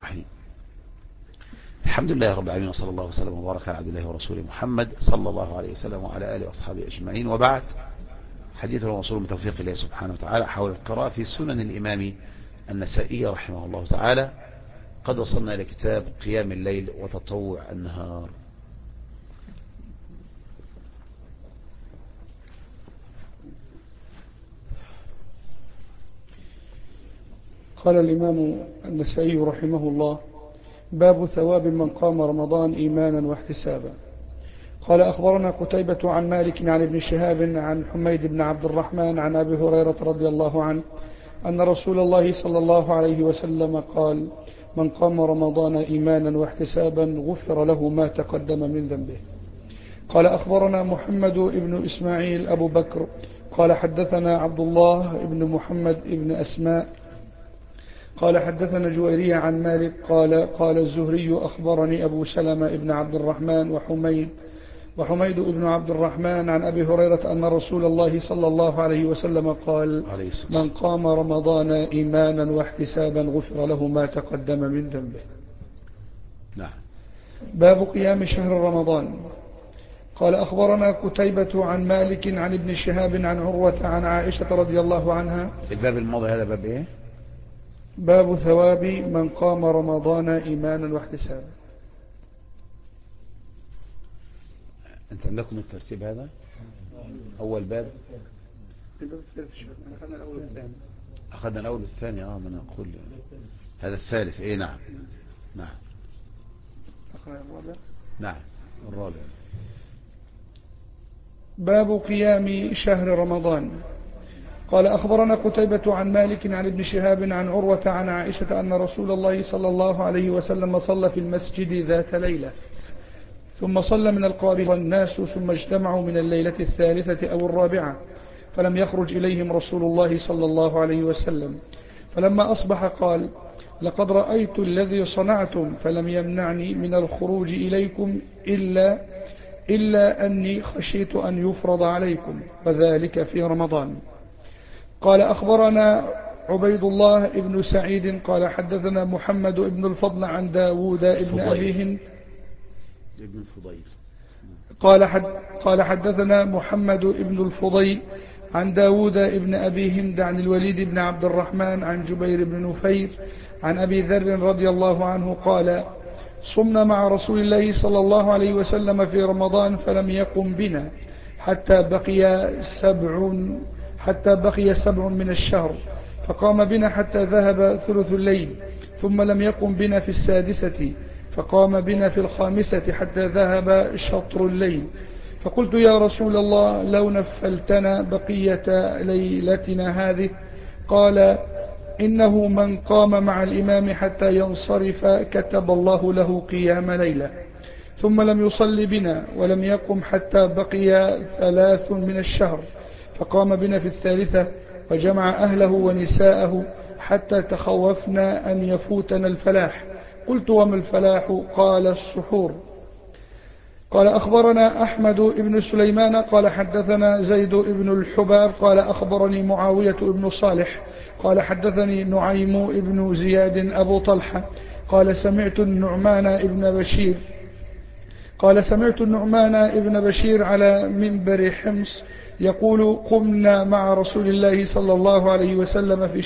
الرحيم. الحمد لله رب العالمين، وصلى الله وسلم وبارك على عبد الله ورسوله محمد صلى الله عليه وسلم وعلى آله وأصحابه أجمعين، وبعد. حديث الرسول من توفيق الله سبحانه وتعالى حول القراءة في سنن الإمام النسائي رحمه الله تعالى. قد وصلنا إلى كتاب قيام الليل وتطوع النهار. قال الإمام النسائي رحمه الله: باب ثواب من قام رمضان إيمانا واحتسابا. قال: أخبرنا قتيبة عن مالك عن ابن شهاب عن حميد بن عبد الرحمن عن أبي هريرة رضي الله عنه أن رسول الله صلى الله عليه وسلم قال: من قام رمضان إيمانا واحتسابا غفر له ما تقدم من ذنبه. قال: أخبرنا محمد بن إسماعيل أبو بكر قال: حدثنا عبد الله بن محمد بن أسماء قال: حدثنا جويرية عن مالك قال الزهري: أخبرني أبو سلمة بن عبد الرحمن وحميد بن عبد الرحمن عن أبي هريرة أن رسول الله صلى الله عليه وسلم قال: من قام رمضان إيمانا واحتسابا غفر له ما تقدم من ذنبه. نعم. باب قيام شهر رمضان. قال: أخبرنا قتيبة عن مالك عن ابن شهاب عن عروة عن عائشة رضي الله عنها. الباب الماضي هذا باب إيه؟ باب ثواب من قام رمضان إيمانا واحتسابا. أنت عندكم الترتيب هذا؟ أول باب أخذنا الأول والثاني. من أقول هذا الثالث. إيه نعم. نعم الرابع. باب قيام شهر رمضان. قال: أخبرنا قتيبة عن مالك عن ابن شهاب عن عروة عن عائشة أن رسول الله صلى الله عليه وسلم صلى في المسجد ذات ليلة، ثم صلى من القابل والناس، ثم اجتمعوا من الليلة الثالثة أو الرابعة، فلم يخرج إليهم رسول الله صلى الله عليه وسلم. فلما أصبح قال: لقد رأيت الذي صنعتم، فلم يمنعني من الخروج إليكم إلا أني خشيت أن يفرض عليكم، وذلك في رمضان. قال: أخبرنا عبيد الله بن سعيد قال: حدثنا محمد بن الفضل عن داود بن أبي هند قال حدثنا محمد بن الفضيل عن داود بن أبي هند عن الوليد بن عبد الرحمن عن جبير بن نفير عن أبي ذر رضي الله عنه قال: صمنا مع رسول الله صلى الله عليه وسلم في رمضان، فلم يقم بنا حتى بقي سبع من الشهر، فقام بنا حتى ذهب ثلث الليل، ثم لم يقم بنا في السادسة، فقام بنا في الخامسة حتى ذهب شطر الليل. فقلت: يا رسول الله، لو نفلتنا بقية ليلتنا هذه. قال: إنه من قام مع الإمام حتى ينصرف كتب الله له قيام ليلة. ثم لم يصل بنا ولم يقم حتى بقي 3 من الشهر، فقام بنا في الثالثة وجمع أهله ونساءه حتى تخوفنا أن يفوتنا الفلاح. قلت: وما الفلاح؟ قال: السحور. قال: أخبرنا أحمد بن سليمان قال: حدثنا زيد بن الحباب قال: أخبرني معاوية بن صالح قال: حدثني نعيم بن زياد أبو طلحة قال: سمعت النعمان بن بشير على منبر حمص يقول: قمنا مع رسول الله صلى الله عليه وسلم في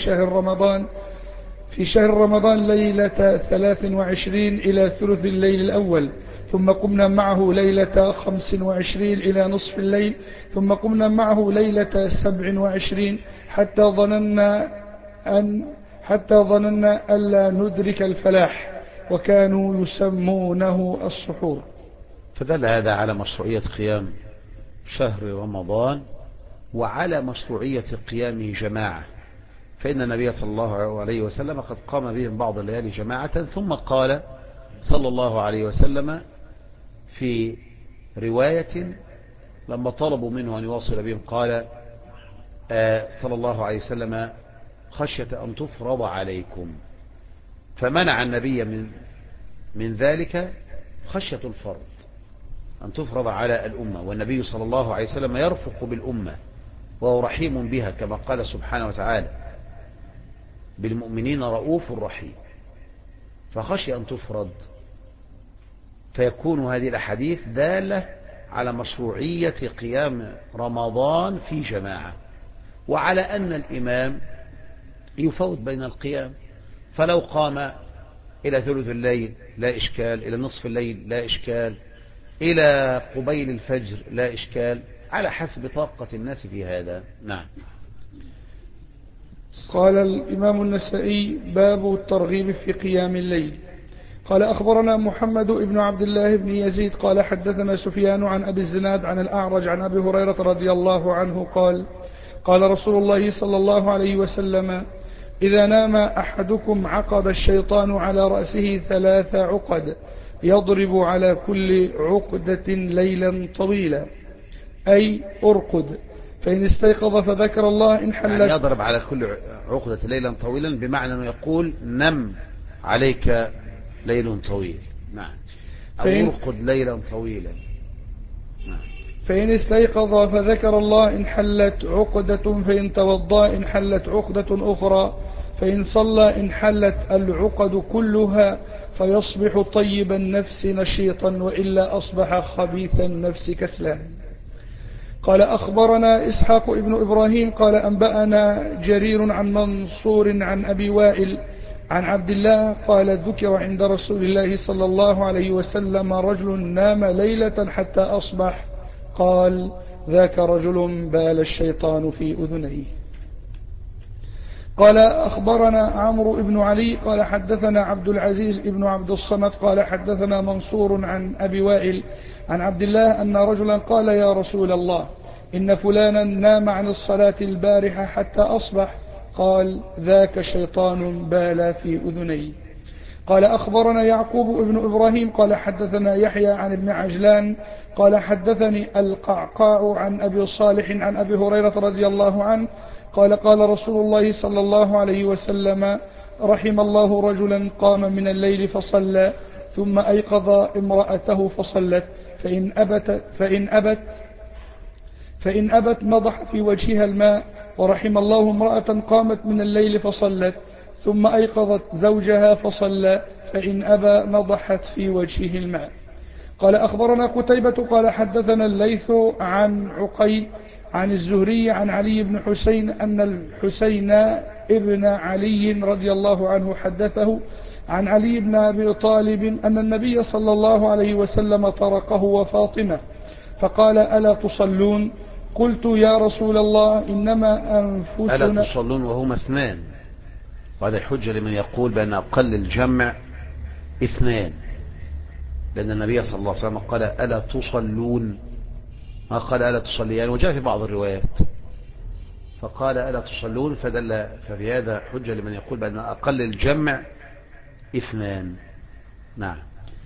شهر رمضان ليلة 23 إلى ثلث الليل الأول، ثم قمنا معه ليلة 25 إلى نصف الليل، ثم قمنا معه ليلة 27 حتى ظننا ألا ندرك الفلاح، وكانوا يسمونه السحور. فدل هذا على مشروعية قيام شهر رمضان وعلى مشروعية قيامه جماعة، فإن النبي صلى الله عليه وسلم قد قام بهم بعض الليالي جماعة، ثم قال صلى الله عليه وسلم في رواية لما طلبوا منه أن يواصل بهم قال صلى الله عليه وسلم: خشية أن تفرض عليكم، فمنع النبي من ذلك خشية الفرض أن تفرض على الأمة، والنبي صلى الله عليه وسلم يرفق بالأمة وهو رحيم بها، كما قال سبحانه وتعالى: بالمؤمنين رؤوف رحيم. فخشي أن تفرض، فيكون هذه الأحاديث دالة على مشروعية قيام رمضان في جماعة، وعلى أن الإمام يفوت بين القيام، فلو قام إلى ثلث الليل لا إشكال، إلى نصف الليل لا إشكال، إلى قبيل الفجر لا إشكال، على حسب طاقة الناس في هذا. نعم. قال الإمام النسائي: باب الترغيب في قيام الليل. قال أخبرنا محمد بن عبد الله بن يزيد قال حدثنا سفيان عن أبي الزناد عن الأعرج عن أبي هريرة رضي الله عنه قال: قال رسول الله صلى الله عليه وسلم: إذا نام أحدكم عقد الشيطان على رأسه 3 عقد يضرب على كل عقدة ليلا طويلا، أي أرقد، فإن استيقظ فذكر الله إن حلت، يعني يضرب على كل عقدة ليلا طويلا، بمعنى أنه يقول نم عليك ليل طويل. نعم. أو أرقد ليلا طويلا. نعم. فإن استيقظ فذكر الله إن حلت عقدة، فإن توضأ إن حلت عقدة أخرى، فإن صلى إن حلت العقد كلها، فيصبح طيب النفس نشيطا، وإلا أصبح خبيث النفس كسلا. قال أخبرنا إسحاق ابن إبراهيم قال أنبأنا جرير عن منصور عن أبي وائل عن عبد الله قال: ذكر عند رسول الله صلى الله عليه وسلم رجل نام ليلة حتى أصبح، قال: ذاك رجل بال الشيطان في أذنيه. قال أخبرنا عمرو بن علي قال حدثنا عبد العزيز بن عبد الصمد قال حدثنا منصور عن أبي وائل عن عبد الله أن رجلا قال: يا رسول الله، إن فلانا نام عن الصلاة البارحة حتى أصبح، قال: ذاك شيطان بال في أذني. قال أخبرنا يعقوب بن إبراهيم قال حدثنا يحيى عن ابن عجلان قال حدثني القعقاع عن أبي صالح عن أبي هريرة رضي الله عنه قال: قال رسول الله صلى الله عليه وسلم: رحم الله رجلا قام من الليل فصلى، ثم أيقظ امرأته فصلت، فإن أبت نضح في وجهها الماء. ورحم الله امرأة قامت من الليل فصلت، ثم أيقظت زوجها فصلى، فإن أبى نضحت في وجهه الماء. قال أخبرنا قتيبة قال حدثنا الليث عن عقيل عن الزهري عن علي بن حسين أن الحسين ابن علي رضي الله عنه حدثه عن علي بن أبي طالب أن النبي صلى الله عليه وسلم طرقه وفاطمة فقال: ألا تصلون؟ قلت: يا رسول الله، إنما أنفسنا. ألا تصلون وهما 2، وهذا الحجة لمن يقول بأن أقل الجمع 2، لأن النبي صلى الله عليه وسلم قال: ألا تصلون، ما قال ألا تصليان، وجاء في بعض الروايات فقال: ألا تصلون، ففي هذا حجة لمن يقول بأن أقل الجمع 2. نعم.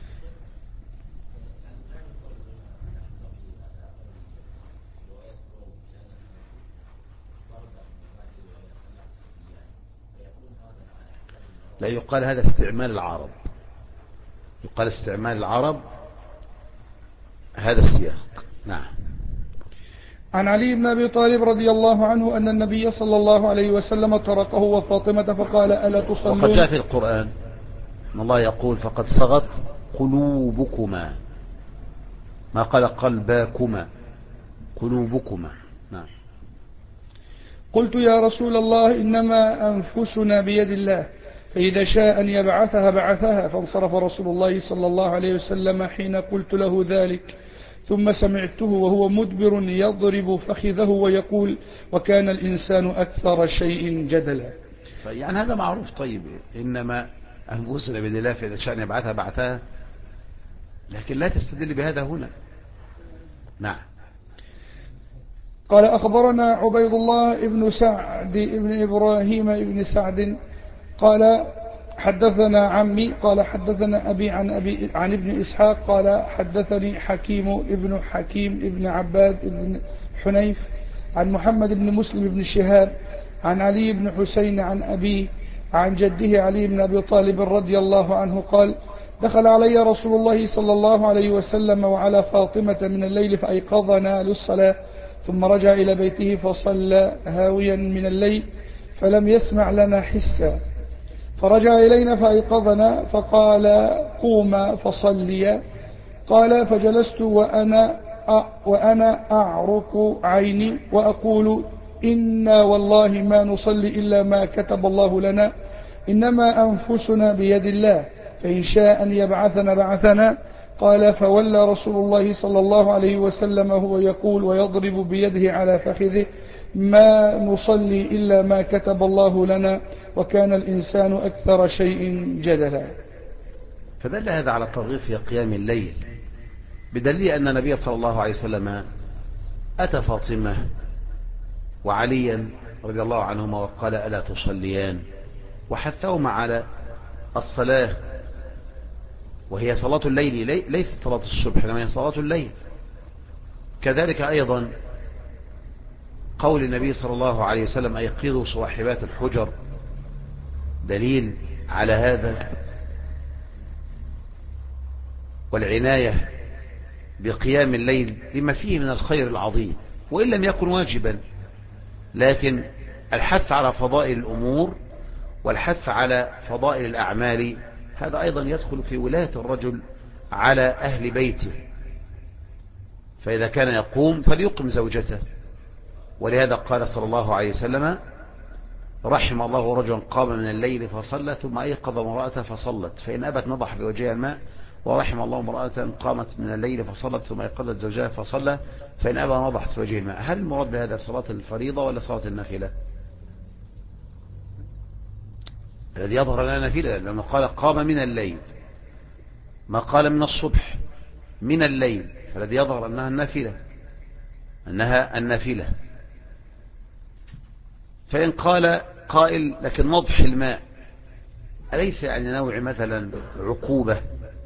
لا يقال هذا استعمال العرب، يقال استعمال العرب هذا السياق. نعم. عن علي بن أبي طالب رضي الله عنه أن النبي صلى الله عليه وسلم طرقه وفاطمة فقال: ألا تصلون؟ وقد جاء في القرآن أن الله يقول: فقد صغت قلوبكما، ما قال قلباكما، قلوبكما. نعم. قلت: يا رسول الله، إنما أنفسنا بيد الله، فإذا شاء أن يبعثها بعثها. فانصرف رسول الله صلى الله عليه وسلم حين قلت له ذلك، ثم سمعته وهو مدبر يضرب فخذه ويقول: وكان الإنسان أكثر شيء جدلا. يعني هذا معروف. طيب، إنما أنفسنا بيد الله، فإذا شاء أن يبعثها بعثها، لكن لا تستدل بهذا هنا. نعم. قال أخبرنا عبيد الله بن سعد بن إبراهيم بن سعد قال حدثنا عمي قال حدثنا أبي عن ابن إسحاق قال حدثني حكيم ابن عباد بن حنيف عن محمد بن مسلم بن شهاب عن علي بن حسين عن أبيه عن جده علي بن أبي طالب رضي الله عنه قال: دخل علي رسول الله صلى الله عليه وسلم وعلى فاطمة من الليل فأيقظنا للصلاة، ثم رجع إلى بيته فصلى هاويا من الليل، فلم يسمع لنا حسا، فرجع إلينا فأيقظنا فقال قوما فصليا. قال فجلست وأنا أعرق عيني وأقول إنا والله ما نصلي إلا ما كتب الله لنا، إنما أنفسنا بيد الله، فإن شاء أن يبعثنا بعثنا. قال فولى رسول الله صلى الله عليه وسلم وهو يقول ويضرب بيده على فخذه ما نصلي إلا ما كتب الله لنا، وكان الإنسان أكثر شيء جدلا. فدل هذا على الترغيب في قيام الليل، بدليل أن النبي صلى الله عليه وسلم أتى فاطمة وعليا رضي الله عنهما وقال ألا تصليان، وحثهما على الصلاة، وهي صلاة الليل ليست صلاة الصبح، إنما هي صلاة الليل. كذلك أيضا قول النبي صلى الله عليه وسلم أيقظوا صواحبات الحجر دليل على هذا، والعناية بقيام الليل لما فيه من الخير العظيم، وإن لم يكن واجبا، لكن الحث على فضائل الأمور والحث على فضائل الأعمال هذا أيضا يدخل في ولاية الرجل على أهل بيته، فإذا كان يقوم فليقم زوجته. ولهذا قال صلى الله عليه وسلم رحم الله رجلا قام من الليل فصلى ثم أيقظ امرأته فصلت، فإن أبت نضح بوجهها الماء. ورحم الله امرأة قامت من الليل فصلت ثم أيقظت زوجها فصلى، فإن أبى نضحت في وجه الماء. هل المراد بهذا صلاة الفريضة ولا صلاة النافلة؟ الذي يظهر لنا نافلة، لما قال قام من الليل ما قال من الصبح، من الليل، فالذي يظهر أنها النافلة، أنها النافلة. فإن قال قائل لكن نضح الماء أليس يعني نوع مثلا عقوبة،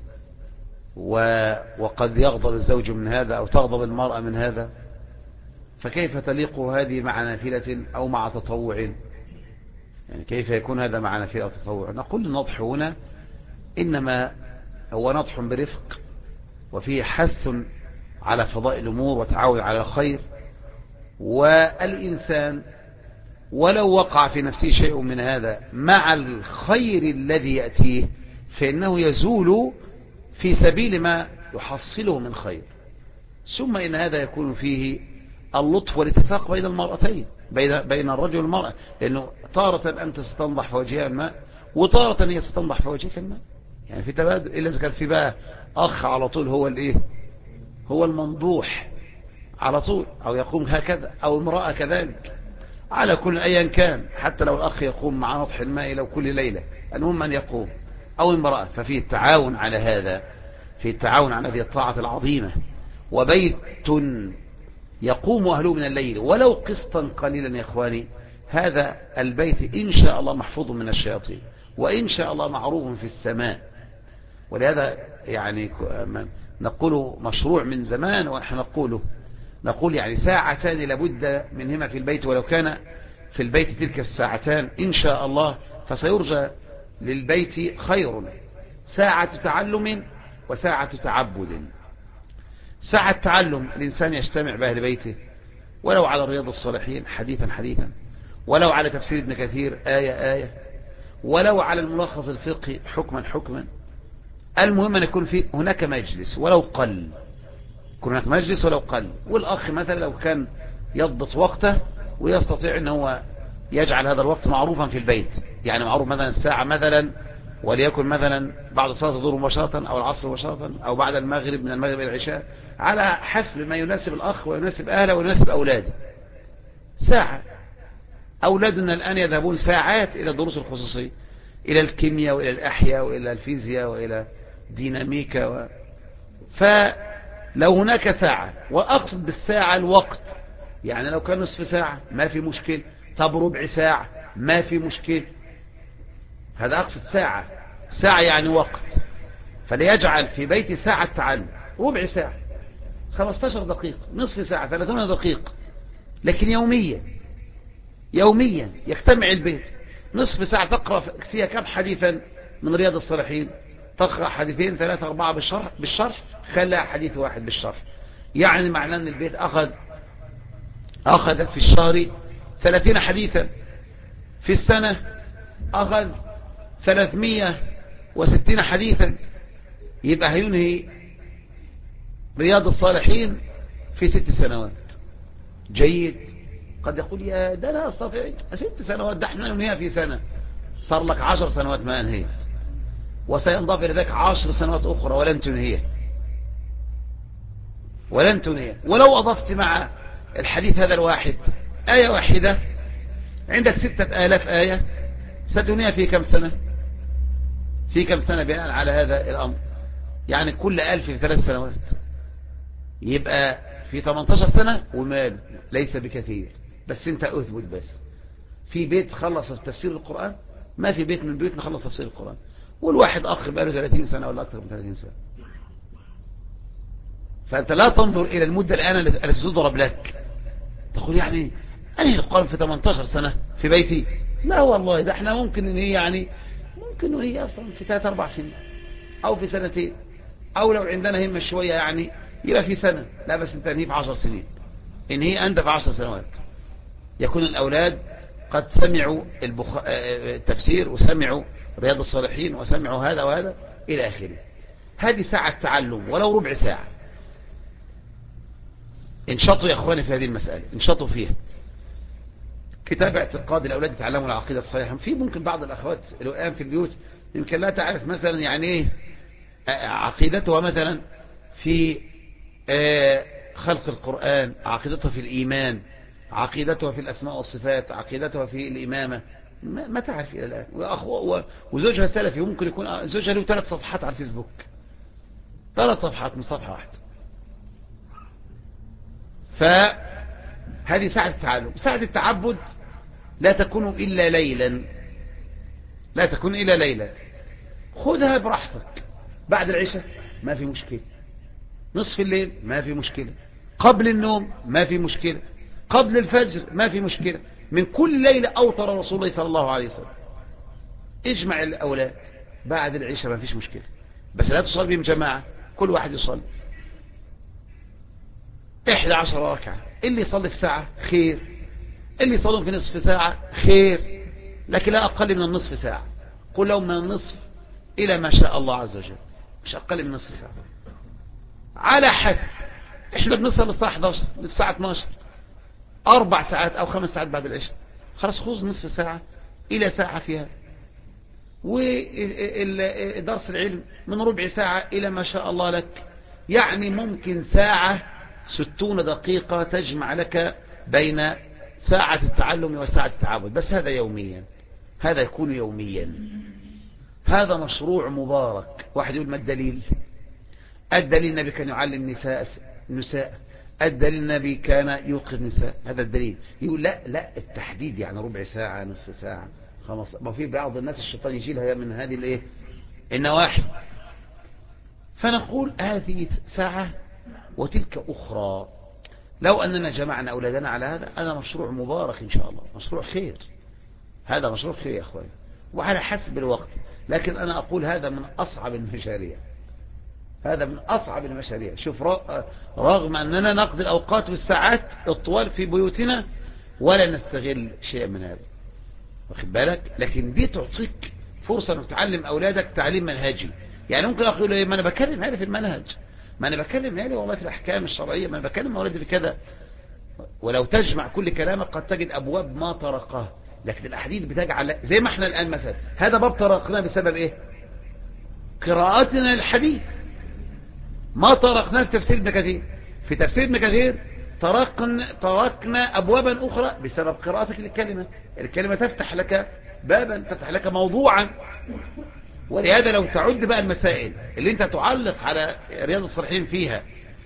وقد يغضب الزوج من هذا أو تغضب المرأة من هذا، فكيف تليق هذه مع نافلة أو مع تطوع؟ يعني كيف يكون هذا مع نافلة أو تطوع؟ نقول النضح هنا إنما هو نضح برفق، وفيه حث على فضائل الأمور وتعاون على الخير، والإنسان ولو وقع في نفسه شيء من هذا مع الخير الذي يأتيه فإنه يزول في سبيل ما يحصله من خير. ثم إن هذا يكون فيه اللطف والاتفاق بين المرأتين، بين الرجل والمرأة، لأنه تارة أنت ستنضح في وجهها الماء وتارة هي ستنضح في وجهك الماء، يعني في تبادل. إلا إذا كان في بقى أخ على طول هو الإيه، هو المنضوح على طول، أو يقوم هكذا، أو امرأة كذلك، على كل أيا كان، حتى لو الأخ يقوم مع نضح الماء لو كل ليلة، المهم أن يقوم، أو امرأة، ففي التعاون على هذا، في التعاون على هذه الطاعة العظيمة. وبيت يقوم أهله من الليل ولو قسطا قليلا يا إخواني، هذا البيت إن شاء الله محفوظ من الشياطين، وإن شاء الله معروف في السماء. ولهذا يعني نقول مشروع من زمان، ونحن نقول يعني ساعتان لابد منهما في البيت، ولو كان في البيت تلك الساعتان إن شاء الله فسيرجى للبيت خير، ساعة تعلم وساعة تعبد. ساعة تعلم الإنسان يجتمع بأهل بيته، ولو على رياض الصالحين حديثا، ولو على تفسير ابن كثير آية، ولو على الملخص الفقهي حكما. المهم أن يكون في هناك مجلس ولو قل، يكون هناك مجلس ولو قل. والأخ مثلا لو كان يضبط وقته ويستطيع أن هو يجعل هذا الوقت معروفا في البيت، يعني معروف مثلا الساعة مثلا، وليكن مثلا بعد صلاة الظهر مباشرة أو العصر مباشرة، أو بعد المغرب، من المغرب إلى العشاء، على حسب ما يناسب الأخ ويناسب أهله ويناسب أولاده. ساعة، أولادنا الآن يذهبون ساعات إلى الدروس الخصوصية، إلى الكيمياء وإلى الأحياء وإلى الفيزياء وإلى ديناميكا فلو هناك ساعة، وأقصد بالساعة الوقت، يعني لو كان نصف ساعة ما في مشكل، طب ربع ساعة ما في مشكل، هذا أقصد ساعة يعني وقت. فليجعل في بيت ساعة تعلم، ربع ساعة، 15 دقيقة، نصف ساعة، 30 دقيقة، لكن يوميا يجتمع البيت نصف ساعة تقرأ فيها كم حديثا من رياض الصالحين، تقرأ حديثين 3 4 بالشرح، خلى حديث واحد بالشرح، يعني معناه أن البيت أخذ في الشهر 30 حديثا، في السنة أخذ 360 حديثا، يبقى هينهي رياض الصالحين في 6 سنوات. جيد. قد يقول يا ده لا أستطيع 6 سنوات، ده احنا ننهيها في سنة. صار لك 10 سنوات ما أنهيت، وسينضاف إلى ذلك 10 سنوات أخرى ولن تنهيه، ولن تنهيه. ولو أضفت مع الحديث هذا الواحد آية واحدة، عندك 6000 آية، ستنهيها في كم سنة؟ في كم سنة بناء على هذا الأمر؟ يعني كل 1000 في 3 سنوات، يبقى في 18 سنة ومال ليس بكثير. بس انت اثبت بس في بيت خلص تفسير القرآن؟ ما في بيت من بيوتنا خلص تفسير القرآن، والواحد أخ بقاله 30 سنة ولا أكثر من 30 سنة. فأنت لا تنظر إلى المدة الآن التي تضرب لك تقول يعني أنهي القرآن في 18 سنة في بيتي. لا والله، ده احنا ممكن ان هي يعني ممكن ان هي أصلا في 3-4 سنين أو في 2 سنين، أو لو عندنا همة شوية يعني يبقى في سنة. لا بس انت انهي في 10 سنين، انهي أنت في 10 سنوات. يكون الأولاد قد سمعوا التفسير وسمعوا رياض الصالحين وسمعوا هذا وهذا إلى آخره. هذه ساعة تعلم ولو ربع ساعة. انشطوا يا أخواني في هذه المسألة، انشطوا فيها. كتاب اعتقاد الأولاد يتعلموا العقيدة الصحيحة. في ممكن بعض الأخوات الآن في البيوت يمكن لا تعرف مثلا يعني ايه عقيدتها مثلا في خلق القرآن، عقيدتها في الإيمان، عقيدتها في الأسماء والصفات، عقيدتها في الإمامة، ما تعرف إلى الآن. وزوجها سلفي، ممكن يكون زوجها له 3 صفحات على الفيسبوك، 3 صفحات من صفحة واحدة. فهذه ساعة التعلم. ساعة التعبد لا تكون إلا ليلا، لا تكون إلا ليلا. خذها براحتك، بعد العشاء ما في مشكلة، نصف الليل ما في مشكلة، قبل النوم ما في مشكلة، قبل الفجر ما في مشكلة. من كل ليلة أوتر رسول الله صلى الله عليه وسلم. اجمع الأولاد بعد العشاء ما فيش مشكلة، بس لا تصلي بهم جماعة، كل واحد يصلي 11 ركعة. اللي يصلي في ساعة خير، اللي يصلي في نصف ساعة خير، لكن لا أقل من النصف ساعة. قل لهم من النصف إلى ما شاء الله عز وجل، مش أقل من نصف ساعة على حسب. احنا بنصل للساعة 11 للساعة 12، 4 ساعات أو 5 ساعات بعد العشاء، خلاص خذ نصف ساعة إلى ساعة فيها. ودرس العلم من ربع ساعة إلى ما شاء الله لك، يعني ممكن ساعة 60 دقيقة تجمع لك بين ساعة التعلم وساعة التعبد. بس هذا يوميا، هذا يكون يوميا. هذا مشروع مبارك. واحد يقول ما الدليل؟ الدليل النبي كان يعلم نساء، الدليل النبي كان يوقظ نساء، هذا الدليل. يقول لا التحديد يعني ربع ساعة، نصف ساعة، 5. ما في بعض الناس الشيطان يشيلها من هذه الايه النواحي. فنقول هذه ساعة وتلك أخرى. لو أننا جمعنا أولادنا على هذا مشروع مبارك إن شاء الله، مشروع خير. هذا مشروع خير يا أخواني، وعلى حسب الوقت. لكن أنا أقول هذا من أصعب المشاريع، هذا من أصعب المشاريع. شوف، رغم أننا نقضي الأوقات والساعات الطوال في بيوتنا ولا نستغل شيء من هذا، واخد بالك؟ لكن دي تعطيك فرصة أن تعلم أولادك تعليم منهجي. يعني ممكن أقول له ما أنا بكلم هذا في المنهج، ما أنا بكلم هذا والله في الأحكام الشرعية، ما أنا بكلم أولادي في كذا. ولو تجمع كل كلامك قد تجد أبواب ما طرقها، لكن الأحاديث بتجعل زي ما احنا الآن مثلا هذا باب طرقناه بسبب إيه؟ قراءتنا للحديث. ما طرقناه في تفسير ابن كثير، في تفسير ابن كثير طرقنا أبوابا أخرى بسبب قراءتك للكلمة. الكلمة تفتح لك بابا، تفتح لك موضوعا. ولهذا لو تعد بقى المسائل اللي انت تعلق على رياض الصالحين فيها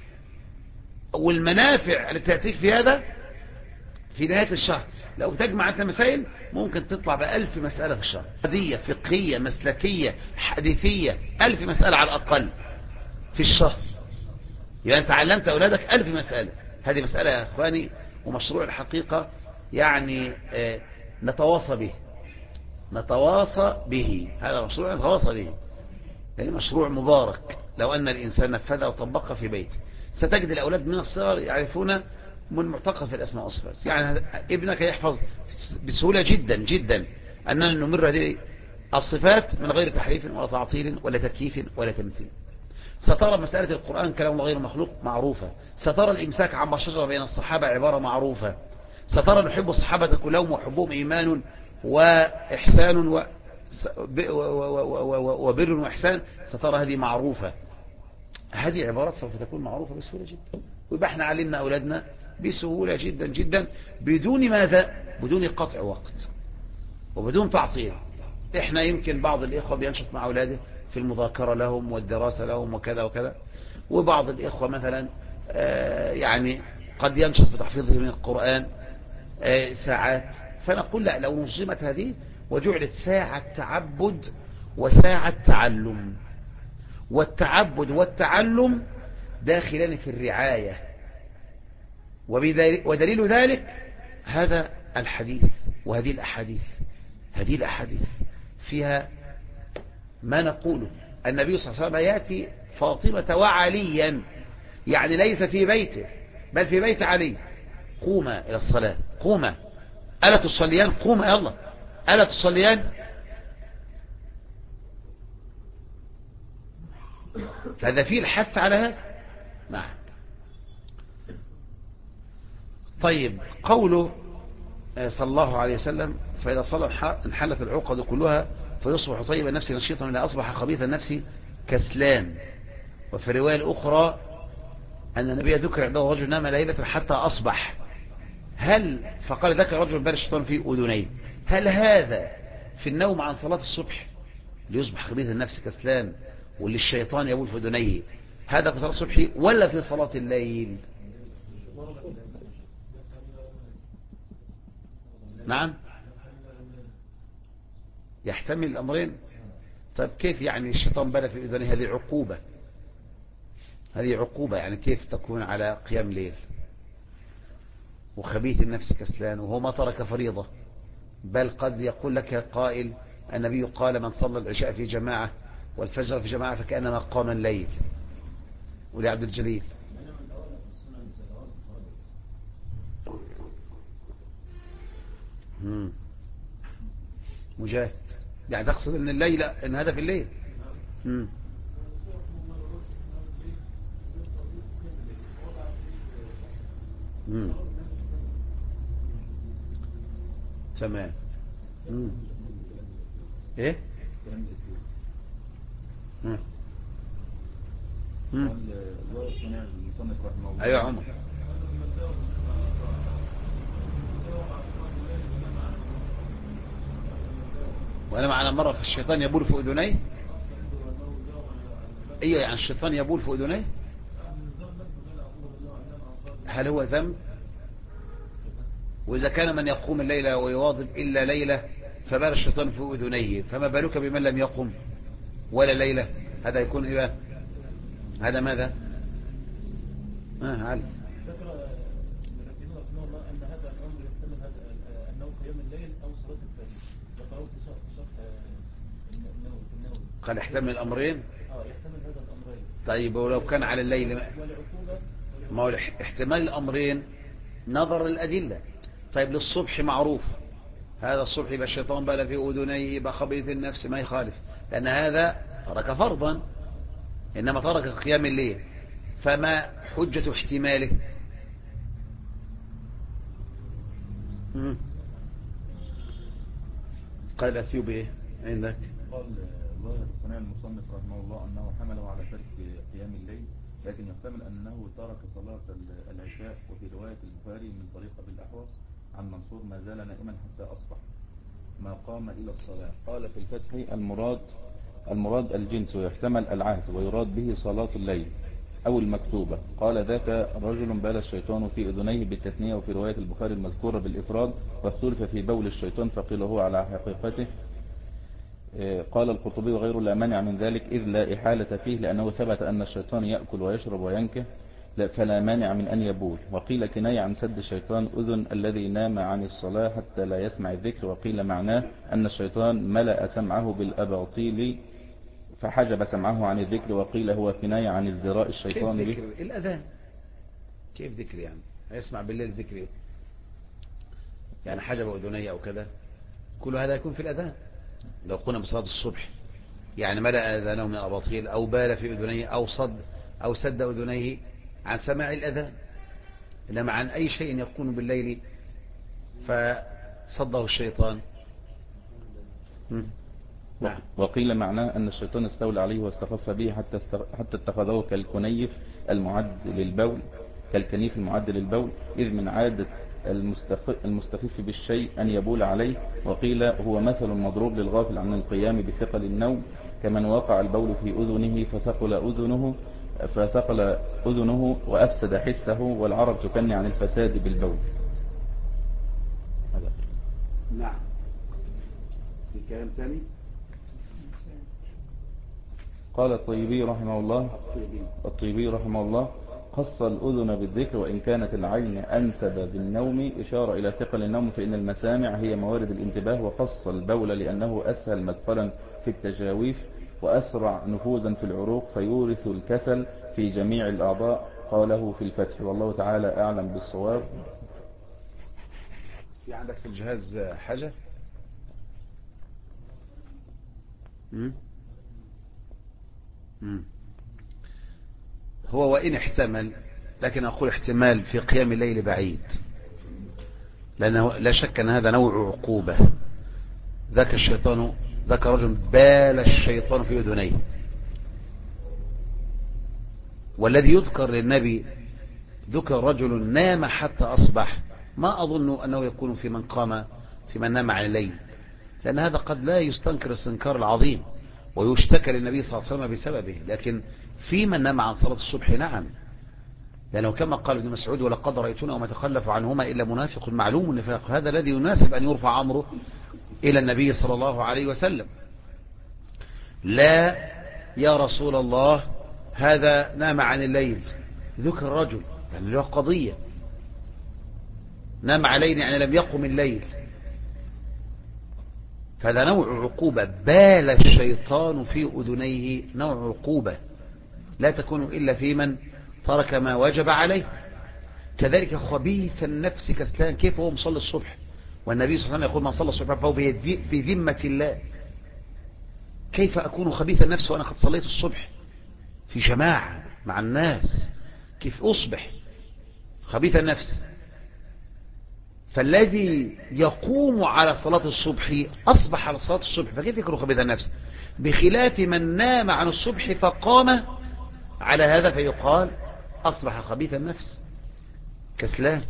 والمنافع اللي تأتيك في هذا في نهاية الشهر، لو تجمع انت مسائل ممكن تطلع ب1000 مسألة في الشهر، قضية فقهية مسلكية حديثية، 1000 مسألة على الأقل في الشهر. يعني انت علمت أولادك 1000 مسألة. هذه مسألة يا أخواني ومشروع الحقيقة يعني نتواصى به، نتواصى به. هذا مشروع نتواصى به، يعني مشروع مبارك. لو أن الإنسان نفذه وطبقه في بيته ستجد الأولاد من الصغر يعرفون من معتقد الأسماء والصفات. يعني ابنك يحفظ بسهولة جدا جدا أننا نمر هذه الصفات من غير تحريف ولا تعطيل ولا تكييف ولا تمثيل. سترى مسألة القرآن كلام غير مخلوق معروفة. سترى الإمساك عما شجر بين الصحابة عبارة معروفة. سترى نحب الصحابة كلهم وحبهم إيمان وإحسان وبر وإحسان. سترى هذه معروفة. هذه عبارات سوف تكون معروفة بسهولة جدا، ويبقى احنا علمنا أولادنا بسهولة جدا جدا، بدون ماذا؟ بدون قطع وقت وبدون تعطيل. احنا يمكن بعض الإخوة بينشط مع أولاده في المذاكرة لهم والدراسة لهم وكذا وكذا، وبعض الإخوة مثلا يعني قد ينشط في تحفيظه من القرآن ساعات. فنقول لا، لو نظمت هذه وجعلت ساعة تعبد وساعة تعلم، والتعبد والتعلم داخلان في الرعاية، ودليل ذلك هذا الحديث وهذه الأحاديث. هذه الأحاديث فيها ما نقوله. النبي صلى الله عليه وسلم يأتي فاطمة وعليا، يعني ليس في بيته بل في بيت علي. قوما إلى الصلاة، قوما، ألا تصليان؟ قوما يلا، ألا تصليان؟ هذا فيه الحث على هذا. نعم. طيب، قوله صلى الله عليه وسلم: فإذا صلى انحلت العقد كلها فيصبح طيب النفس نشيطا إذا أصبح خبيث النفس كسلان. وفي الرواية الأخرى أن النبي ذكر عنده رجل نام ليلة حتى أصبح. فقال ذكر رجل بال الشيطان في أذنيه. هل هذا في النوم عن صلاة الصبح ليصبح خبيث النفس كسلان واللي الشيطان يبول في أذنيه، هذا في صلاة الصبح ولا في صلاة الليل؟ نعم، يحتمل الأمرين. طيب كيف يعني الشيطان بال في أذنيه؟ هذه عقوبة، هذه عقوبة. يعني كيف تكون على قيام ليل وخبيث النفس كسلان وهو ما ترك فريضة؟ بل قد يقول لك قائل: النبي قال: من صلى العشاء في جماعة والفجر في جماعة فكأنما قام الليل. ولعبد الجليل مجاهد، يعني تقصد ان الليل، ان هذا في الليل. تمام. ايه ايوه عمر. وانا معنا مرة في الشيطان يبول في اذنيه. ايوه، يعني الشيطان يبول في اذنيه. هل هو ذنب؟ واذا كان من يقوم الليلة ويواظب الا ليلة فبال الشيطان في اذنيه، فما بالك بمن لم يقم ولا ليلة؟ هذا يكون ايه؟ هذا ماذا؟ علي أن هذا الأمر يحتمل أنه قيام الليل أو صلاة الفجر. ذكروا في شرح النووي قال يحتمل الأمرين. يحتمل هذا الأمرين. طيب ولو كان على الليل؟ ما هو احتمال الأمرين نظر الأدلة. طيب للصبح معروف، هذا الصبح يبقى الشيطان بال في أذنيه، يبقى خبيث النفس، ما يخالف، لأن هذا ترك فرضا، إنما ترك قيام الليل. فما حجة احتماله؟ قال أثيوب إيه عندك؟ قال ظاهر صنيع المصنف رحمه الله أنه حمله على ترك قيام الليل، لكن يحتمل أنه ترك صلاة العشاء. وفي رواية البخاري من طريق أبي الأحوص عن منصور: ما زال نائما حتى أصبح، ما قام إلى الصلاة. قال في الفتح: المراد الجنس، ويحتمل العهد، ويراد به صلاة الليل أو المكتوبة. قال: ذاك رجل بال الشيطان في أذنيه بالتثنية. وفي رواية البخاري المذكورة بالإفراد: واختلف في بول الشيطان فقيل هو على حقيقته. قال القرطبي وغيره: لا مانع من ذلك إذ لا إحالة فيه، لأنه ثبت أن الشيطان يأكل ويشرب وينكه، فلا مانع من أن يبول. وقيل كناية عن سد الشيطان أذن الذي نام عن الصلاة حتى لا يسمع الذكر. وقيل معناه أن الشيطان ملأ سمعه بالأباطيل فحجب سمعه عن الذكر. وقيل هو كناية عن ازدراء الشيطان به. كيف ذكر الأذان؟ كيف ذكر يعني؟ يسمع بالليل ذكر إيه؟ يعني حجب أذنيه أو كذا؟ كل هذا يكون في الأذان. لو قلنا بصلاة الصبح يعني ملأ أذانه من أباطيل أو بال في أذنيه أو سد أذنيه عن سماع الأذان، إنما عن أي شيء يكون بالليل فصده الشيطان. نعم. وقيل معناه أن الشيطان استولى عليه واستخف به حتى اتخذه كالكنيف المعد للبول، كالكنيف المعد للبول، إذ من عادة المستخف بالشيء أن يبول عليه. وقيل هو مثل مضروب للغافل عن القيام بثقل النوم، كمن وقع البول في أذنه فثقل أذنه وأفسد حسه، والعرب تكني عن الفساد بالبول. نعم. في كلام ثاني قال الطيبي رحمه الله خص الأذن بالذكر، وإن كانت العين أنسب بالنوم إشارة إلى ثقل النوم، فإن المسامع هي موارد الانتباه. وخص البول لأنه أسهل مدخلا في التجاويف وأسرع نفوذا في العروق، فيورث الكسل في جميع الأعضاء. قاله في الفتح، والله تعالى أعلم بالصواب. في عندك في الجهاز حاجة؟ هو وإن احتمل، لكن أقول احتمال في قيام الليل بعيد، لأنه لا شك أن هذا نوع عقوبة. ذاك رجل بال الشيطان في أذنيه، والذي يذكر للنبي ذكر رجل نام حتى أصبح، ما أظن أنه يكون في من نام عن الليل، لأن هذا قد لا يستنكر استنكار العظيم ويشتكى للنبي صلى الله عليه وسلم بسببه، لكن في من نام عن صلاة الصبح نعم، لأنه كما قال ابن مسعود ولقد رأيتنا وما تخلف عنهما إلا منافق معلوم النفاق، هذا الذي يناسب أن يرفع أمره إلى النبي صلى الله عليه وسلم. لا يا رسول الله هذا نام عن الليل، ذكر رجل يعني له قضية، نام علينا يعني لم يقم الليل، فهذا نوع عقوبة. بال الشيطان في أذنيه نوع عقوبة لا تكون إلا في من ترك ما وجب عليه. كذلك خبيث النفس كسلان، كيف هو مصلي الصبح والنبي صلى الله عليه وسلم يقول من صلى الصبح فهو بذمة الله، كيف أكون خبيث النفس وأنا قد صليت الصبح في جماعة مع الناس؟ كيف أصبح خبيث النفس؟ فالذي يقوم على صلاة الصبح أصبح على صلاة الصبح، فكيف يكون خبيث النفس؟ بخلاف من نام عن الصبح فقام على هذا فيقال أصبح خبيث النفس كسلان.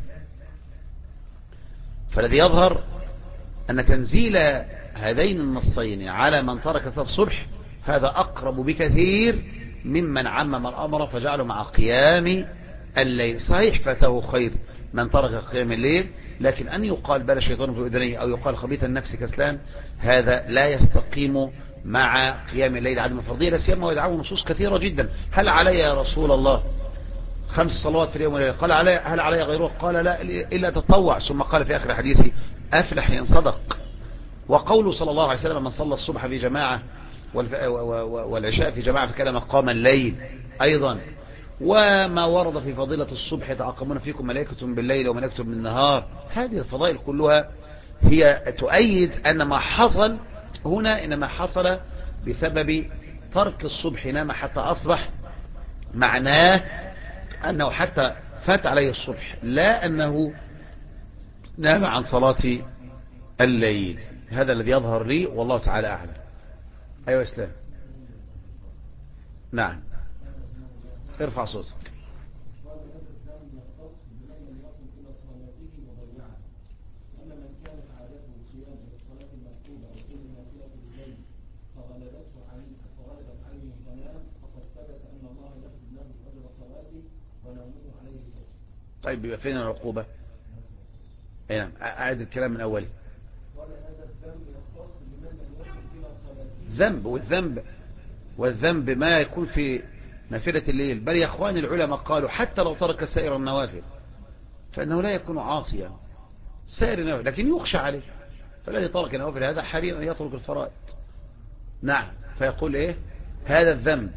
فالذي يظهر أن تنزيل هذين النصين على من ترك صلاة الصبح هذا أقرب بكثير ممن عمم الأمر فجعله مع قيام الليل. صحيح فاته خير من ترك قيام الليل، لكن أن يقال بل الشيطان في أذنيه أو يقال خبيث النفس كسلان هذا لا يستقيم مع قيام الليل عدم الفرضية، لا سيما ويدعوه نصوص كثيرة جدا. هل علي يا رسول الله 5 صلوات في اليوم والليلة؟ قال هل علي غيره؟ قال لا إلا تطوع. ثم قال في آخر حديثه أفلح إن صدق. وقوله صلى الله عليه وسلم من صلى الصبح في جماعة والعشاء في جماعة فكان مقام الليل أيضا. وما ورد في فضيلة الصبح يتعاقبون فيكم ملائكة بالليل وملائكة بالنهار، هذه الفضائل كلها هي تؤيد أن ما حصل هنا إنما حصل بسبب ترك الصبح، نام حتى أصبح، معناه أنه حتى فات عليه الصبح، لا أنه نام عن صلاة الليل. هذا الذي يظهر لي والله تعالى أعلم. أيوة إسلام. نعم ارفع صوتك. طيب يبقى فين العقوبة؟ نعم أعد الكلام من أوله. ذنب، والذنب ما يكون في نافلة الليل، بل يا اخوان العلماء قالوا حتى لو ترك سائر النوافل فإنه لا يكون عاصيا سائر النوافل، لكن يخشى عليه. فالذي ترك النوافل هذا حري أن يترك الفرائض. نعم فيقول إيه هذا الذنب.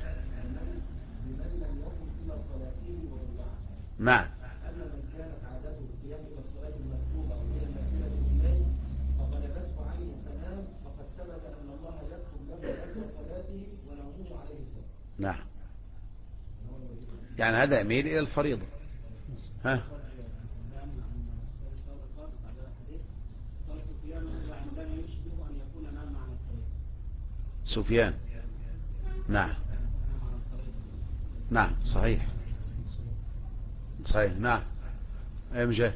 نعم نعم، يعني هذا يميل إلى الفريضة. ها سفيان. نعم نعم صحيح صحيح. نعم أي مجاهد.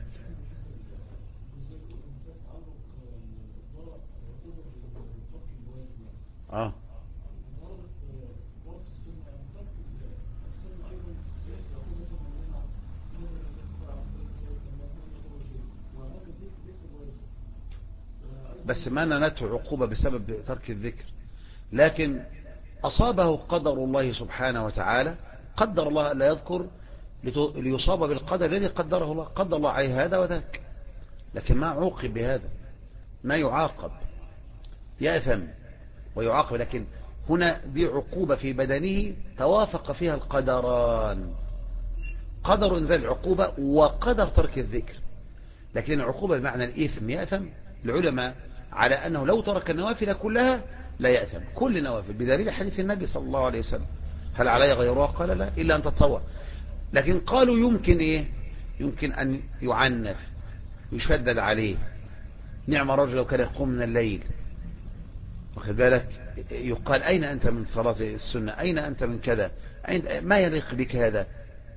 بس ما نالته عقوبة بسبب ترك الذكر، لكن أصابه قدر الله سبحانه وتعالى، قدر الله لا يذكر ليصاب بالقدر الذي قدره الله، قدر الله عليه هذا وذاك، لكن ما عوقب بهذا، ما يعاقب، يأثم ويعاقب. لكن هنا دي عقوبة في بدنه توافق فيها القدران، قدر انزال العقوبة وقدر ترك الذكر. لكن العقوبة بمعنى الإثم يأثم، العلماء على أنه لو ترك النوافل كلها لا يأثم، كل النوافل، بدليل حديث النبي صلى الله عليه وسلم هل علي غيرها؟ قال لا إلا أن تتطوع. لكن قالوا يمكن إيه؟ يمكن أن يعنف، يشدد عليه. نعم رجل لو كان يقوم من الليل، واخد بالك، يقال أين أنت من صلاة السنة، أين أنت من كذا، ما يليق بك هذا،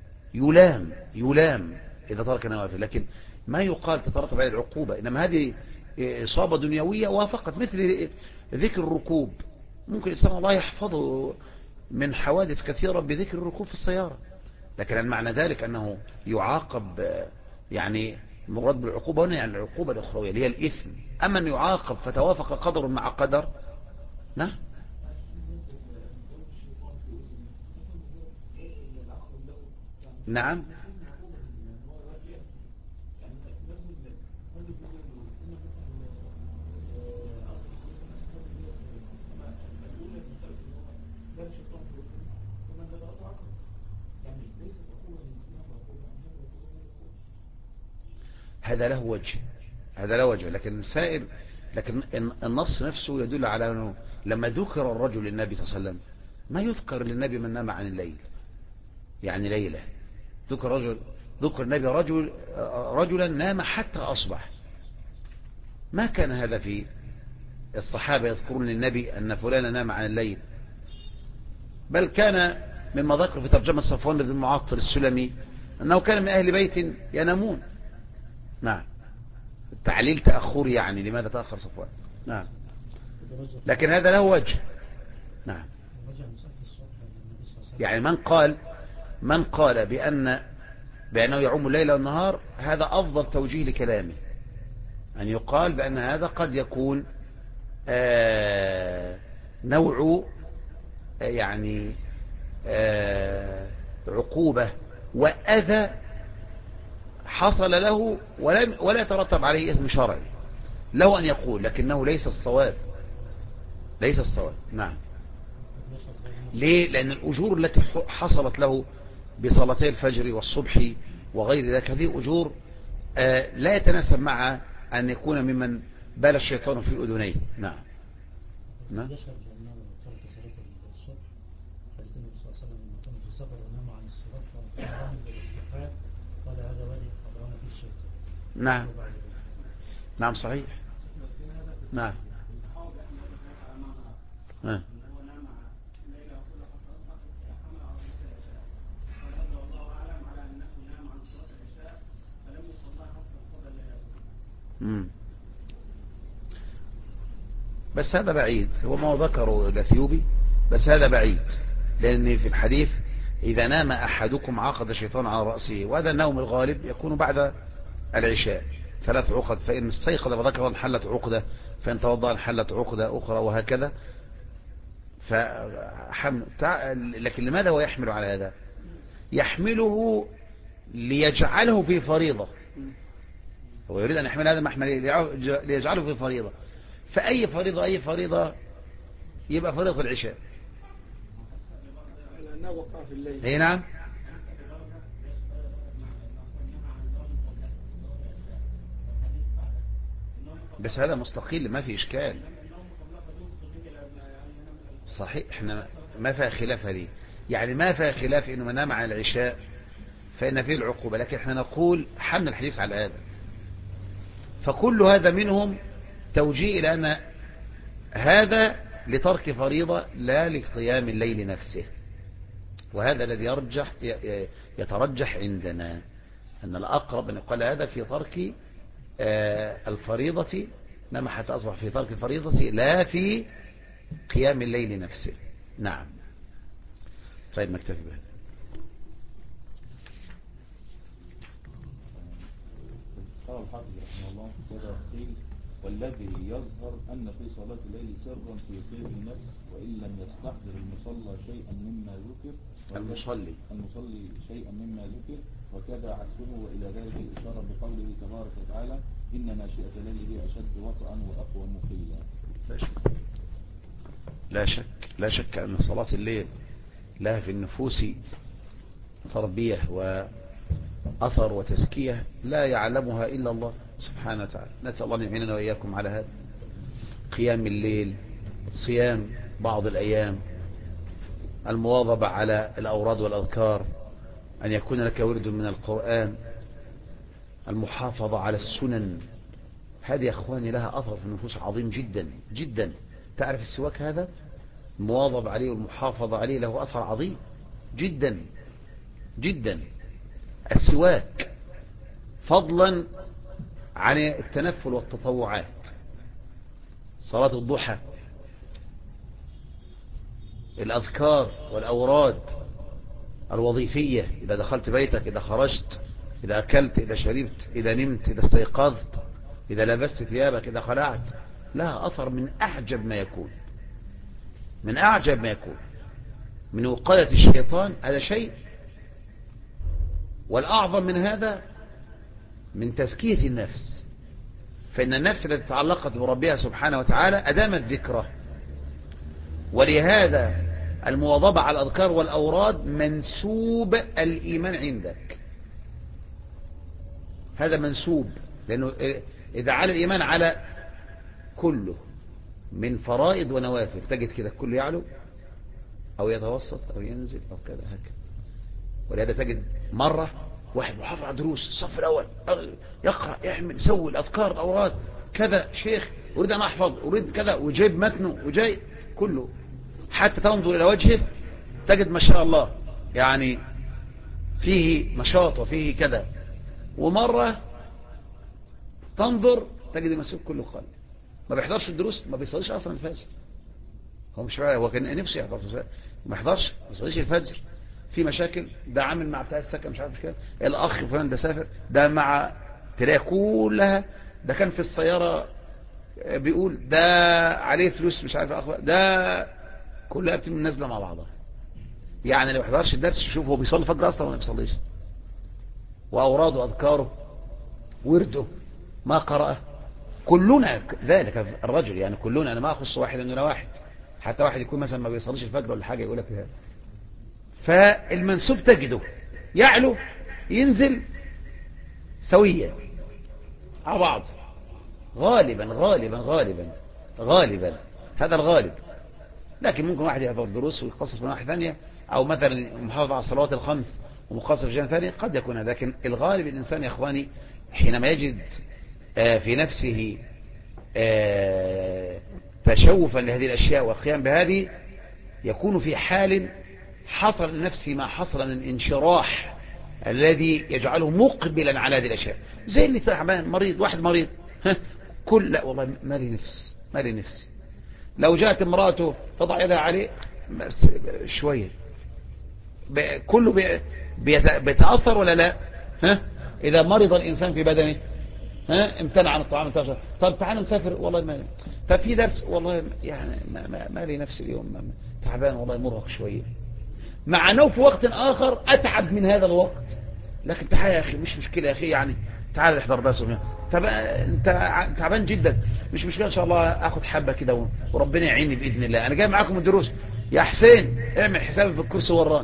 يلام إذا ترك النوافل. لكن ما يقال تترتب عليه العقوبة، إنما هذه إصابة دنيوية وافقت، مثل ذكر الركوب. ممكن الإنسان الله يحفظه من حوادث كثيرة بذكر الركوب في السيارة، لكن معنى ذلك أنه يعاقب، يعني مراد بالعقوبة هنا يعني العقوبة الأخروية اللي هي الإثم. أما أن يعاقب فتوافق قدر مع قدر، نعم. نعم هذا له وجه، هذا له وجه، لكن السائل، لكن النص نفسه يدل على أنه لما ذكر الرجل للنبي صلى الله عليه وسلم ما يذكر للنبي من نام عن الليل، يعني ليلة. ذكر النبي رجلا نام حتى أصبح. ما كان هذا في الصحابة يذكرون للنبي أن فلانا نام عن الليل، بل كان مما ذكر في ترجمة صفوان بن معطل السلمي أنه كان من أهل بيت ينامون. نعم، التعليل تأخري، يعني لماذا تأخر صفوان؟ نعم، لكن هذا له وجه. نعم، يعني من قال بأنه يعم الليل والنهار، هذا أفضل توجيه لكلامه، أن يقال بأن هذا قد يكون نوع يعني عقوبة وأذى حصل له ولا يترتب عليه إثم شرعي، له أن يقول، لكنه ليس الصواب، ليس الصواب. نعم. ليه؟ لأن الأجور التي حصلت له بصلاتي الفجر والصبح وغير ذلك هذه أجور لا يتناسب مع أن يكون ممن بال الشيطان في الأذنين. نعم. نعم. نعم نعم صحيح. نعم. بس هذا بعيد، هو ما ذكره الأثيوبي، بس هذا بعيد، لأن في الحديث إذا نام أحدكم عقد شيطان على رأسه، وهذا النوم الغالب يكون بعد العشاء 3 عقد، فإن استيقظ فذكر انحلت عقدة، فإن توضأ انحلت عقدة أخرى، وهكذا. لكن لماذا هو يحمل على هذا؟ يحمله ليجعله في فريضة، هو يريد أن يحمل هذا محمل ليجعله في فريضة، فأي فريضة أي فريضة يبقى فريضة العشاء. اي نعم. بس هذا مستقل ما في إشكال، صحيح، احنا ما فيها خلاف هذه، يعني ما فيها خلاف إنه من نام عن العشاء فإن فيه العقوبة، لكن احنا نقول حمل الحديث على هذا. فكل هذا منهم توجيه إلى أن هذا لترك فريضة لا لقيام الليل نفسه، وهذا الذي يترجح عندنا أن الأقرب أن يقال هذا في ترك الفريضة، إنما حتى أصبح في ترك الفريضة لا في قيام الليل نفسه. نعم. طيب نكتفي بهذا. قال الحافظ رحمه الله كذا قيل: والذي يظهر أن في صلاة الليل سرا في طيب النفس، وإن لم يستحضر المصلى شيئا مما ذكر، المصلي شيئا مما ذكر، وكذا عكسه. وإلى ذلك الإشارة بقوله تبارك وتعالى: إن ناشئة الليل هي أشد وطئا وأقوى مقيلا. لا شك أن صلاة الليل لها في النفوس تربية وأثر وتزكية لا يعلمها إلا الله سبحانه وتعالى. نسأل الله أن يعيننا وإياكم على هذا. قيام الليل، صيام بعض الأيام، المواظبة على الأوراد والأذكار، أن يكون لك ورد من القرآن، المحافظة على السنن، هذه يا أخواني لها أثر في النفوس عظيم جدا جدا. تعرف السواك هذا المواظبة عليه والمحافظة عليه له أثر عظيم جدا جدا. السواك فضلا عن التنفل والتطوعات، صلاة الضحى، الأذكار والأوراد الوظيفية، إذا دخلت بيتك، إذا خرجت، إذا أكلت، إذا شربت، إذا نمت، إذا استيقظت، إذا لبست ثيابك، إذا خلعت، لها أثر من أعجب ما يكون، من أعجب ما يكون من وقاية الشيطان. هذا شيء، والأعظم من هذا من تزكية النفس، فإن النفس التي تعلقت بربها سبحانه وتعالى أدامت ذكره. ولهذا المواظبة على الأذكار والأوراد منسوب الإيمان عندك، هذا منسوب، لأنه إذا على الإيمان على كله من فرائض ونوافل، تجد كده كله يعلو أو يتوسط أو ينزل أو كذا هكذا. ولهذا تجد مرة واحد محافظ على دروس الصف الأول، يقرأ، يحمل، يسوي الأذكار، الأوراد كذا، شيخ أريد أن أحفظ، أريد كذا، وجايب متنه وجاي كله، حتى تنظر إلى وجهه تجد ما شاء الله يعني فيه نشاط وفيه كذا. ومرة تنظر تجد المسؤول كله خالي، ما بيحضرش الدروس، ما بيصليش أصلا الفجر. هو مش بقى، هو كان نفسه يحضر، ما يحضرش، ما يصليش الفجر، في مشاكل، ده عامل مع بتاع السكن مش عارف كده، الأخ فلان ده سافر، ده مع، تلاقي كلها، ده كان في السيارة بيقول ده عليه فلوس مش عارف أخوة، ده كلها بتبقى نازله مع بعضها. يعني لو حضرش الدرس شوف هو بيصلي فجر اصلا ولا ما بيصليش، واوراده واذكاره ورده ما قرأه، كلنا ذلك الرجل، يعني كلنا، انا ما اخص واحد انه واحد، حتى واحد يكون مثلا ما بيصليش الفجر ولا حاجه يقول لك هذا. فالمنسوب تجده يعلو ينزل سويا على بعض، غالبا غالبا غالبا غالبا، هذا الغالب. لكن ممكن واحد يحضر دروس ويخصص من واحد ثانية، او مثلا محافظ على الصلوات الخمس ومخصص في جانب ثاني، قد يكون هذا. لكن الغالب الانسان يا اخواني حينما يجد في نفسه تشوفا لهذه الاشياء والقيام بهذه، يكون في حال حصل لنفسه ما حصل من انشراح الذي يجعله مقبلا على هذه الاشياء. زي اللي تعبان مريض، واحد مريض، لا والله ما لي نفس، ما لي نفس، لو جاءت امراته تضع يدها عليه شوية كله بيتأثر ولا لا؟ إذا مرض الإنسان في بدنه امتنع عن الطعام 13، طب تعال نسافر، والله ما، طب في درس، والله يعني ما لي نفسي اليوم، تعبان والله مرهق شوية، مع أنه في وقت آخر أتعب من هذا الوقت، لكن تعال يا أخي مش مشكلة يا أخي، يعني تعال احضر درس. طب انت تعبان جدا، مش مشكلة ان شاء الله اخد حبة كده وربنا يعيني باذن الله، انا جاي معاكم الدروس يا حسين، اعمل حسابي في الكرسي وراني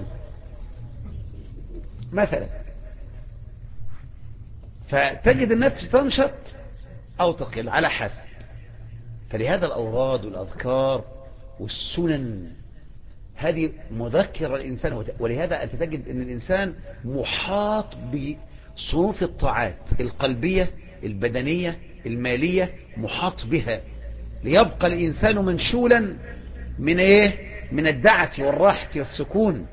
مثلا. فتجد النفس تنشط او تقل على حسب. فلهذا الاوراد والاذكار والسنن هذه مذكرة الإنسان. ولهذا أنت تجد أن الإنسان محاط بصنوف الطاعات القلبية البدنية المالية، محاط بها، ليبقى الإنسان منشولا من إيه؟ من الدعة والراحة والسكون،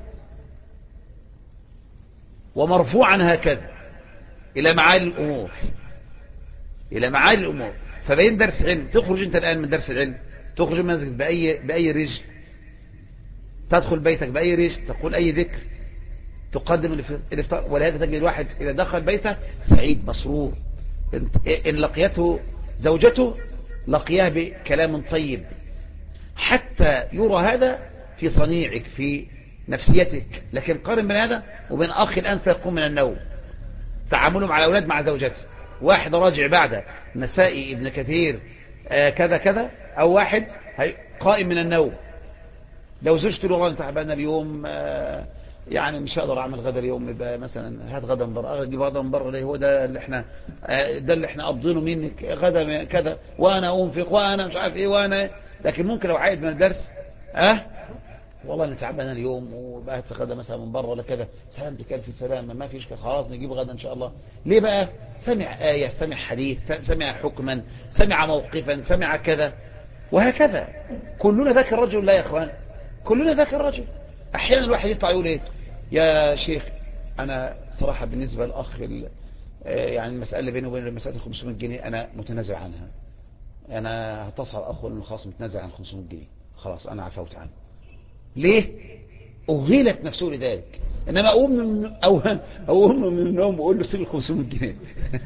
ومرفوعا هكذا إلى معالي الأمور، إلى معالي الأمور. فبين درس علم، تخرج أنت الآن من درس العلم، تخرج من منزلك بأي رجل، تدخل بيتك بأي رجل، تقول أي ذكر، تقدم الإفطار. ولهذا تجد الواحد إذا دخل بيته سعيد مسرور. إن لقيته زوجته لقياه بكلام طيب، حتى يرى هذا في صنيعك في نفسيتك. لكن قارن بين هذا وبين أخي الآن سيقوم من النوم، تعامله مع الأولاد مع زوجته، واحد راجع بعد نسائي ابن كثير كذا كذا، أو واحد قائم من النوم. لو زوجته له والله تعبان اليوم يعني مش هقدر اعمل غدا اليوم، يبقى مثلا هات غدا من بره، اجيب غدا من بره، هو ده اللي احنا قابضينه منك، غدا كذا وانا انفق وانا مش عارف ايه وانا. لكن ممكن لو عايد من الدرس والله انا تعبان اليوم وبقى هات غدا مثلا من بره ولا كذا، سلامتك الف سلامه، ما فيش، خلاص نجيب غدا ان شاء الله. ليه بقى؟ سمع آية، سمع حديث، سمع حكما، سمع موقفا، سمع كذا وهكذا. كلنا ذاك الرجل لا يا اخوان، كلنا ذاك الرجل. احيانا الواحد يطلع يقول ايه يا شيخ، انا صراحة بالنسبة للاخ يعني المسألة بينه وبين مسألة 500 جنيه انا متنازع عنها، انا هتصل اخو انه خلاص متنازع عن 500 جنيه، خلاص انا عفوت عنه. ليه؟ اغيلت نفسه لذلك. انما اقوم من النوم واقول له سيب ال 500 جنيه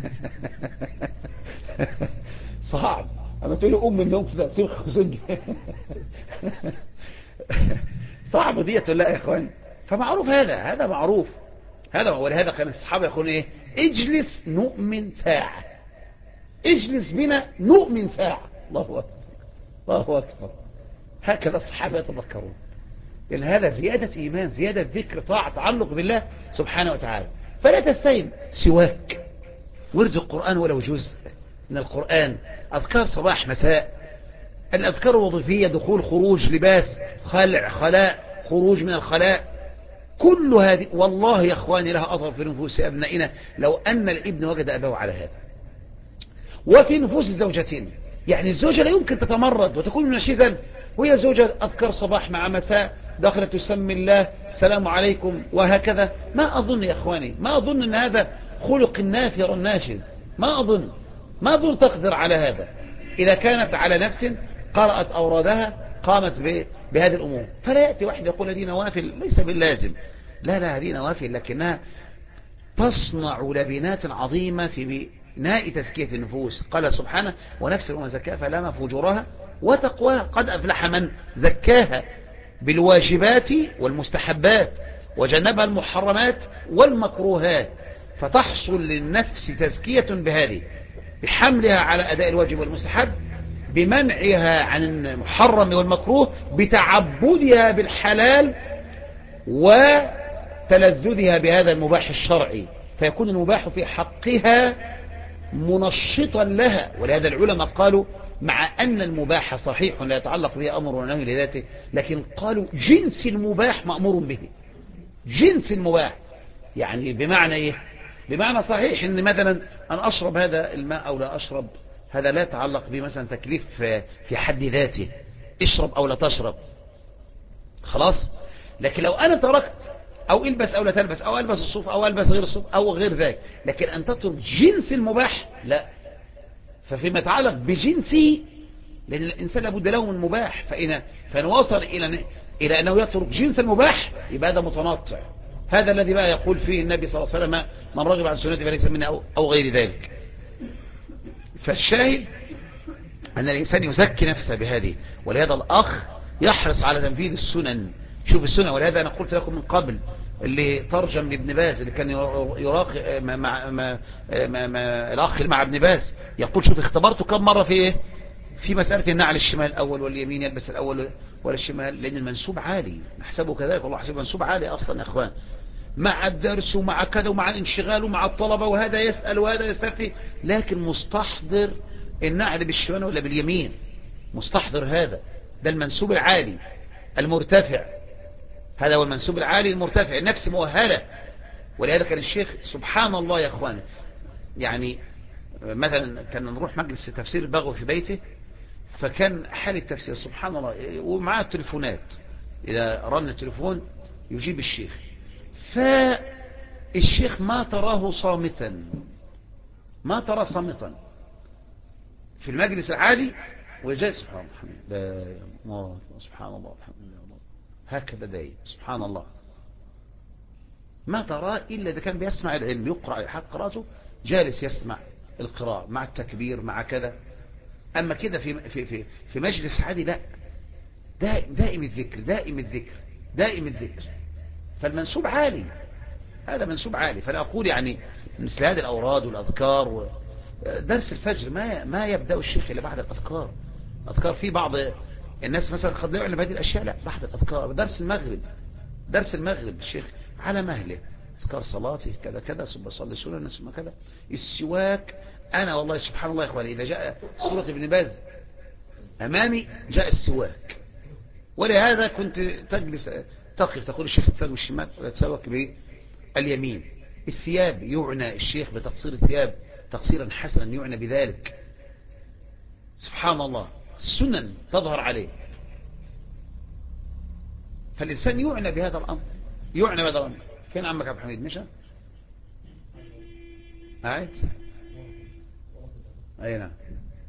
صعب. اما تقول له قوم من النوم كده سيب ال 500 جنيه صعب ديت. لا يا اخوان، فمعروف هذا معروف هذا. ولهذا كان الصحابه يقولون ايه؟ اجلس نؤمن ساعه، اجلس بنا نؤمن ساعه. الله اكبر، الله اكبر. هكذا الصحابه يتذكرون. لأن هذا زيادة إيمان، زيادة ذكر، طاعة، تعلق بالله سبحانه وتعالى. فلا تستهين. سواك، ورد القرآن ولو جزء من القرآن، أذكار صباح مساء، الأذكار الوظيفية، دخول خروج، لباس، خلع خلاء، خروج من الخلاء، كل هذه والله يا أخواني لها أثر في نفوس أبنائنا لو أن الابن وجد أباه على هذا. وفي نفوس الزوجتين، يعني الزوجة لا يمكن تتمرد وتكون منشزا وهي زوجة أذكار صباح مع مساء، دخلت تسمي الله، السلام عليكم وهكذا. ما أظن يا أخواني، ما أظن أن هذا خلق النافر الناشز، ما أظن تقدر على هذا. إذا كانت على نفس قرأت أورادها قامت بهذه الأمور. فلا يأتي واحد يقول هذه نوافل، ليس باللازم، لا هذه نوافل، لكنها تصنع لبنات عظيمة في بناء تزكية النفوس. قال سبحانه ونفس وما زكاها فلما فجورها وتقواها، قد أفلح من زكاها بالواجبات والمستحبات وجنبها المحرمات والمكروهات. فتحصل للنفس تزكية بهذه، بحملها على أداء الواجب والمستحب، بمنعها عن المحرم والمكروه، بتعبدها بالحلال وتلذذها بهذا المباح الشرعي، فيكون المباح في حقها منشطا لها. ولهذا العلماء قالوا مع أن المباح صحيح لا يتعلق به أمر ونهي لذاته، لكن قالوا جنس المباح مأمور به. جنس المباح يعني بمعنى إيه؟ بمعنى صحيح أن مثلا أن أشرب هذا الماء أو لا أشرب، هذا لا يتعلق به مثلا تكليف في حد ذاته، اشرب أو لا تشرب خلاص. لكن لو أنا تركت أو البس أو لا تلبس، أو ألبس الصوف أو ألبس غير الصوف أو غير ذلك، لكن أن تترك جنس المباح لا. ففيما يتعلق بجنسه، لأن الإنسان لابد له من مباح، فإن وصل إلى أنه يترك جنس المباح يبقى هذا متنطع. هذا الذي بقى يقول فيه النبي صلى الله عليه وسلم من رجب عن سنتي فليس مني أو غير ذلك. فالشاهد أن الإنسان يزكي نفسه بهذه. ولهذا الأخ يحرص على تنفيذ السنن. شوف السنة. ولهذا أنا قلت لكم من قبل اللي ترجم لابن باز، اللي كان يراقب مع الأخ اللي مع ابن باز، يقول شوف اختبرته كم مرة في مسألة النعل الشمال الأول واليمين، يلبس الأول ولا الشمال، لأن المنسوب عالي، نحسبه كذلك والله حسب منسوب عالي أصلا يا أخوان، مع الدرس ومع كذا ومع الانشغال ومع الطلبة، وهذا يسأل وهذا يستفتي، لكن مستحضر النعل بالشمال ولا باليمين، مستحضر هذا، ده المنسوب العالي المرتفع. هذا هو المنسوب العالي المرتفع، النفس مؤهلة. ولهذا كان الشيخ سبحان الله يا اخواني، يعني مثلا كان نروح مجلس تفسير البغوي في بيته، فكان حال التفسير سبحان الله، ومعاه التليفونات، إذا رن التليفون يجيب الشيخ، فالشيخ ما تراه صامتا، ما ترى صامتا في المجلس العالي، وجاء سبحان الله سبحان الله الحمد لله هكذا دايم سبحان الله، ما تراه إلا إذا كان بيسمع العلم يقرأ حق قراءته، جالس يسمع القراءة مع التكبير مع كذا. أما كده في مجلس عادي لا، دائم الذكر دائم الذكر دائم الذكر، فالمنسوب عالي، هذا منسوب عالي. فأنا أقول يعني مثل هذه الأوراد والأذكار درس الفجر ما يبدأ الشيخ إلا بعد الأذكار. أذكار في بعض الناس مثلا قد لا يعلم هذه الأشياء، لا بعد الأذكار. درس المغرب الشيخ على مهله، أذكار صلاته كذا كذا، ثم صلي سنة ثم كذا. السواك أنا والله سبحان الله يا إخواني، إذا جاء سورة ابن باز أمامي جاء السواك، ولهذا كنت تجلس تقف تقول الشيخ تسوي الشمال ولا تسوك باليمين. الثياب يعنى الشيخ بتقصير الثياب تقصيرا حسنا، يعنى بذلك سبحان الله، السنن تظهر عليه، فالإنسان يعنى بهذا الأمر، يعنى بهذا الأمر. فين عمك أبو حميد مشى؟ قاعد؟ أي نعم.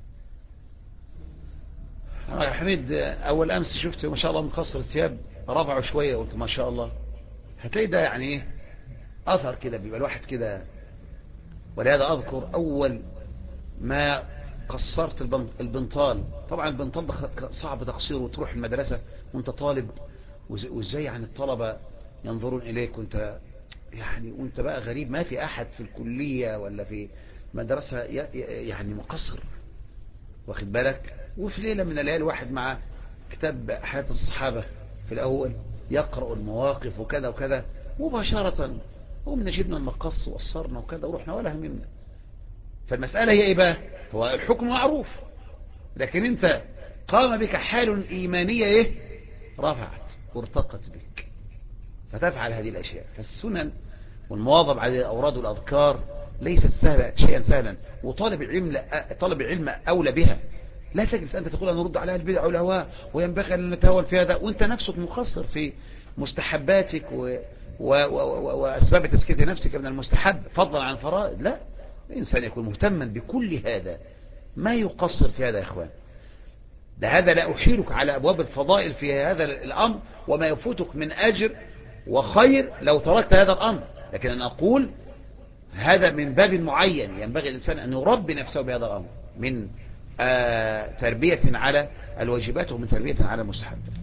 يا حميد أول أمس شفت ما شاء الله مقصر الثياب، رفعه شوية، قلت ما شاء الله، هتلاقي ده يعني إيه أثر كده، بيبقى الواحد كده. ولهذا أذكر أول ما قصرت البنطال، طبعا البنطال صعب تقصيره، وتروح المدرسة وانت طالب، وازاي يعني الطلبة ينظرون إليك وانت يعني وانت بقى غريب، ما في أحد في الكلية ولا في مدرسة يعني مقصر، واخد بالك. وفي ليلة من الليالي واحد مع كتاب حياة الصحابة في الأول يقرأ المواقف وكذا وكذا، مباشرة ومن جبنا المقص وقصرنا وكذا ورحنا ولا هممنا. فالمسألة هي إيه بقى؟ هو الحكم معروف، لكن أنت قام بك حال إيمانية إيه؟ رفعت وارتقت بك فتفعل هذه الأشياء. فالسنن والمواظب على الأوراد والأذكار ليست سهلة، شيئا سهلا، وطالب العلم أولى بها. لا تجلس أنت تقول أنا نرد على البدع والهواء وينبغي أن نتهاون في هذا، وأنت نفسك مقصر في مستحباتك وأسباب تزكية نفسك من المستحب فضلا عن فرائض. لا، الإنسان يكون مهتما بكل هذا، ما يقصر في هذا يا إخوان. هذا لا أحيلك على أبواب الفضائل في هذا الأمر وما يفوتك من أجر وخير لو تركت هذا الأمر، لكن أنا أقول هذا من باب معين ينبغي الإنسان أن يربي نفسه بهذا الأمر، من تربية على الواجبات ومن تربية على المستحب.